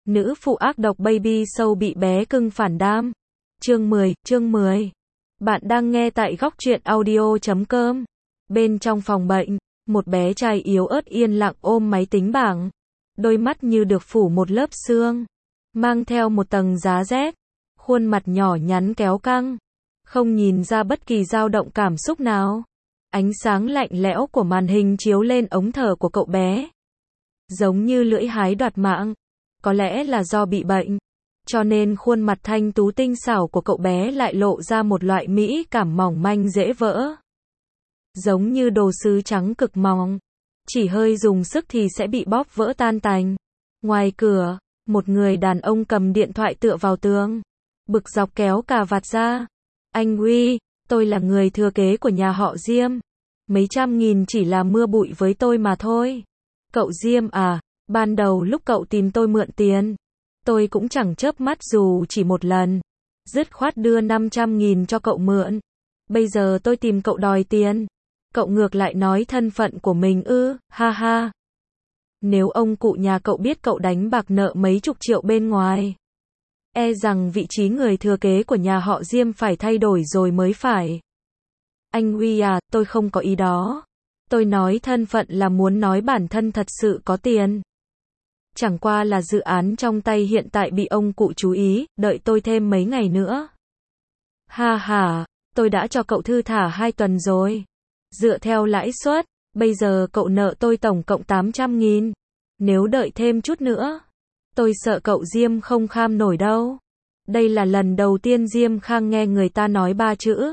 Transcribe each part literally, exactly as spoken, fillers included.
Nữ phụ ác độc baby show bị bé cưng phản đam. Chương mười, chương mười. Bạn đang nghe tại góc truyện audio chấm com. Bên trong phòng bệnh, một bé trai yếu ớt yên lặng ôm máy tính bảng. Đôi mắt như được phủ một lớp sương, mang theo một tầng giá rét. Khuôn mặt nhỏ nhắn kéo căng, không nhìn ra bất kỳ dao động cảm xúc nào. Ánh sáng lạnh lẽo của màn hình chiếu lên ống thở của cậu bé, giống như lưỡi hái đoạt mạng. Có lẽ là do bị bệnh, cho nên khuôn mặt thanh tú tinh xảo của cậu bé lại lộ ra một loại mỹ cảm mỏng manh dễ vỡ. Giống như đồ sứ trắng cực mỏng, chỉ hơi dùng sức thì sẽ bị bóp vỡ tan tành. Ngoài cửa, một người đàn ông cầm điện thoại tựa vào tường, bực dọc kéo cà vạt ra. Anh Huy, tôi là người thừa kế của nhà họ Diêm. Mấy trăm nghìn chỉ là mưa bụi với tôi mà thôi. Cậu Diêm à, ban đầu lúc cậu tìm tôi mượn tiền, tôi cũng chẳng chớp mắt dù chỉ một lần. Dứt khoát đưa năm trăm nghìn cho cậu mượn. Bây giờ tôi tìm cậu đòi tiền, cậu ngược lại nói thân phận của mình ư, ha ha. Nếu ông cụ nhà cậu biết cậu đánh bạc nợ mấy chục triệu bên ngoài, e rằng vị trí người thừa kế của nhà họ Diêm phải thay đổi rồi mới phải. Anh Huy à, tôi không có ý đó. Tôi nói thân phận là muốn nói bản thân thật sự có tiền. Chẳng qua là dự án trong tay hiện tại bị ông cụ chú ý, đợi tôi thêm mấy ngày nữa. Ha ha, tôi đã cho cậu thư thả hai tuần rồi. Dựa theo lãi suất, bây giờ cậu nợ tôi tổng cộng tám trăm nghìn. Nếu đợi thêm chút nữa, tôi sợ cậu Diêm không kham nổi đâu. Đây là lần đầu tiên Diêm Khang nghe người ta nói ba chữ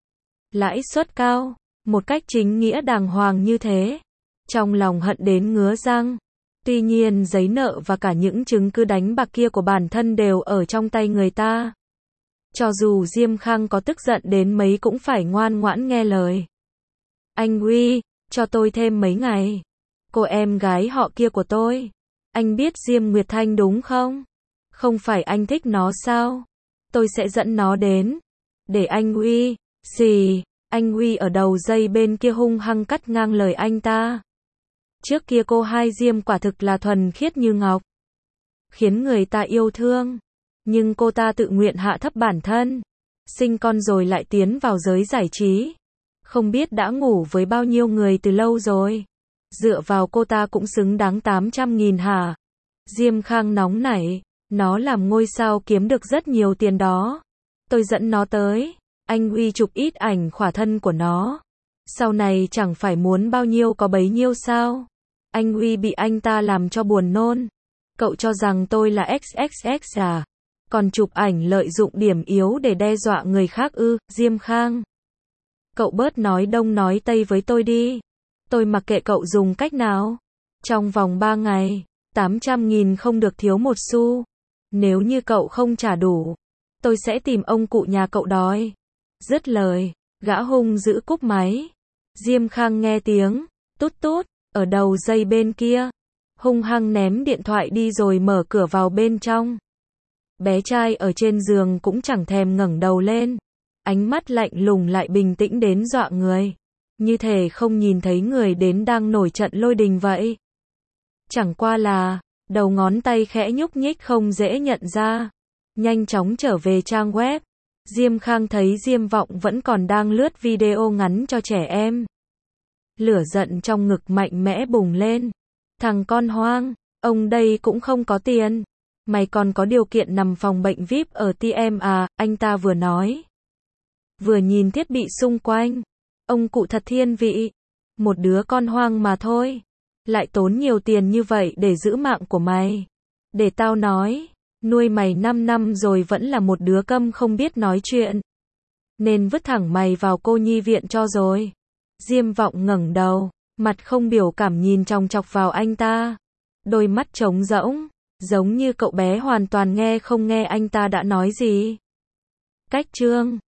lãi suất cao, một cách chính nghĩa đàng hoàng như thế. Trong lòng hận đến ngứa răng. Tuy nhiên giấy nợ và cả những chứng cứ đánh bạc kia của bản thân đều ở trong tay người ta. Cho dù Diêm Khang có tức giận đến mấy cũng phải ngoan ngoãn nghe lời. Anh Huy, cho tôi thêm mấy ngày. Cô em gái họ kia của tôi, anh biết Diêm Nguyệt Thanh đúng không? Không phải anh thích nó sao? Tôi sẽ dẫn nó đến. Để anh Huy. Xì, anh Huy ở đầu dây bên kia hung hăng cắt ngang lời anh ta. Trước kia cô hai Diêm quả thực là thuần khiết như ngọc, khiến người ta yêu thương. Nhưng cô ta tự nguyện hạ thấp bản thân, sinh con rồi lại tiến vào giới giải trí. Không biết đã ngủ với bao nhiêu người từ lâu rồi. Dựa vào cô ta cũng xứng đáng tám trăm nghìn hả? Diêm Khang nóng nảy, nó làm ngôi sao kiếm được rất nhiều tiền đó. Tôi dẫn nó tới, anh Huy chụp ít ảnh khỏa thân của nó. Sau này chẳng phải muốn bao nhiêu có bấy nhiêu sao? Anh Huy bị anh ta làm cho buồn nôn. Cậu cho rằng tôi là ích ích ích à? Còn chụp ảnh lợi dụng điểm yếu để đe dọa người khác ư, Diêm Khang. Cậu bớt nói đông nói tây với tôi đi. Tôi mặc kệ cậu dùng cách nào. Trong vòng ba ngày, tám trăm nghìn không được thiếu một xu. Nếu như cậu không trả đủ, tôi sẽ tìm ông cụ nhà cậu đòi. Dứt lời, gã hung dữ cúp máy. Diêm Khang nghe tiếng tút tút ở đầu dây bên kia, hung hăng ném điện thoại đi rồi mở cửa vào bên trong. Bé trai ở trên giường cũng chẳng thèm ngẩng đầu lên, ánh mắt lạnh lùng lại bình tĩnh đến dọa người, như thể không nhìn thấy người đến đang nổi trận lôi đình vậy. Chẳng qua là đầu ngón tay khẽ nhúc nhích không dễ nhận ra. Nhanh chóng trở về trang web, Diêm Khang thấy Diêm Vọng vẫn còn đang lướt video ngắn cho trẻ em. Lửa giận trong ngực mạnh mẽ bùng lên. Thằng con hoang, ông đây cũng không có tiền. Mày còn có điều kiện nằm phòng bệnh vi ai pi ở tê em à, anh ta vừa nói. Vừa nhìn thiết bị xung quanh. Ông cụ thật thiên vị. Một đứa con hoang mà thôi. Lại tốn nhiều tiền như vậy để giữ mạng của mày. Để tao nói, nuôi mày năm năm rồi vẫn là một đứa câm không biết nói chuyện. Nên vứt thẳng mày vào cô nhi viện cho rồi. Diêm Vọng ngẩng đầu, mặt không biểu cảm nhìn chòng chọc vào anh ta. Đôi mắt trống rỗng, giống như cậu bé hoàn toàn nghe không nghe anh ta đã nói gì. Cách chương